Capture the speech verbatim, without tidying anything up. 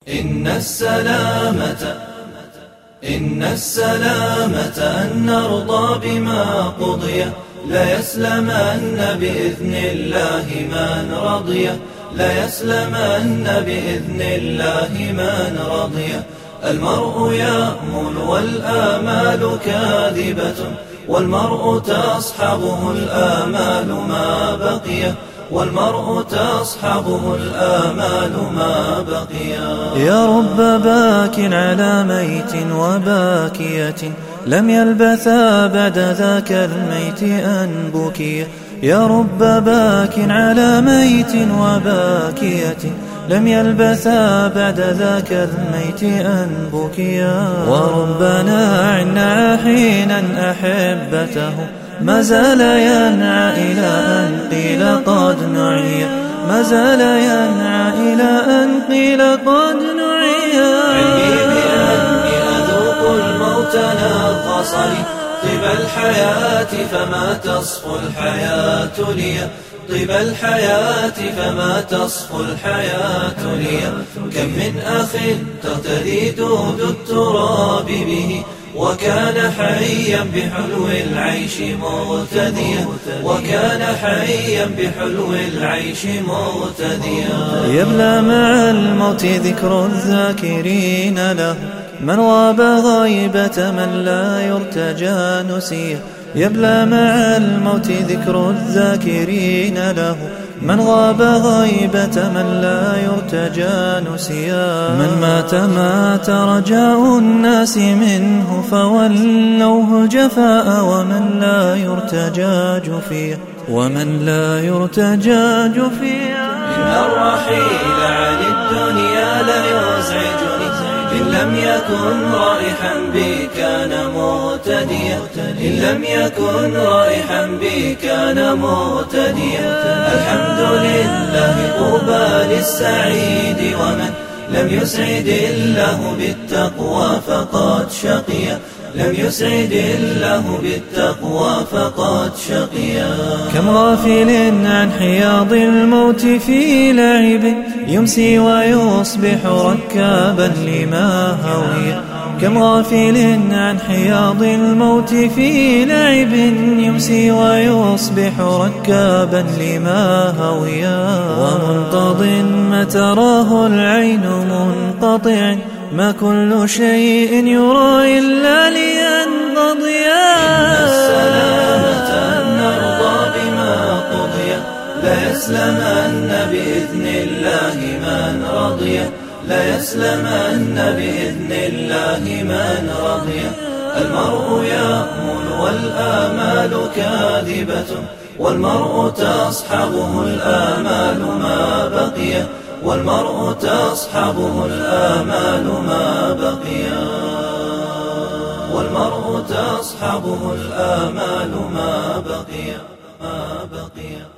إن السلامة إن السلامة أن نرضى بما قضي، لا يسلمن بإذن الله من رضي، لا يسلمن بإذن الله من رضي. المرء يأمل والآمال كاذبة، والمرء تصحبه الآمال ما بقي، والمرء تصحبه الآمال ما بقي. يا رب باك على ميت وباكية، لم يلبثا بعد ذاك الميت أن بكي. يا رب باك على ميت وباكية، لم يلبثا بعد ذاك الميت أن بكيا. وربنا عنا حينا أحبته، ما زال ينعى إلى أن قيل قد نعي، ما زال ينعى إلى أن قيل قد نعي. علمي بأني أذوق الموت نغصني، طيب الحياة فما تصفو الحياة لي، طيب الحياة فما تصفو الحياة لي. كم من أخ تغتدي دود التراب به، وكان حيا بحلو العيش مغتديا، وكان حيا بحلو العيش مغتديا. يبلى مع الموت ذكر الذاكرين له، من غاب غيبة من لا يرتجى نسيه. يبلى مع الموت ذكر الذاكرين له، من غاب غيبة من لا يرتجى نسيا. من مات مات رجاء الناس منه، فولوه جفاء ومن لا يرتجى جفيا، ومن لا يرتجى جفيا. إن الرحيل عن الدنيا لا يزعجني، إن لم يكن رائحا بي كان مغتديا، إن لم يكن رائحا بي كان مغتديا. الحمد لله طوبى للسعيد، ومن لم يسعد الله بالتقوى فقد شقيا، لم يسعد الله بالتقوى فقد شقيا. كم غافل عن حياض الموت في لعب، يمسي ويصبح ركابا لما هوي. كم غافل عن حياض الموت في لعب، يمسي ويصبح ركابا لما هويا. ومنقض ما تراه العين منقطع، ما كل شيء يرى إلا لينقضيا. إن السلامة أن نرضى بما قضي، لا يسلمن بإذن الله من رضي، لا يسلمن بإذن الله من رضي. المرء يأمل والآمال كاذبة، والمرء تصحبه الآمال ما بقي، والمرء تصحبه الآمال ما بقي، والمرء تصحبه الآمال ما بقي ما بقي.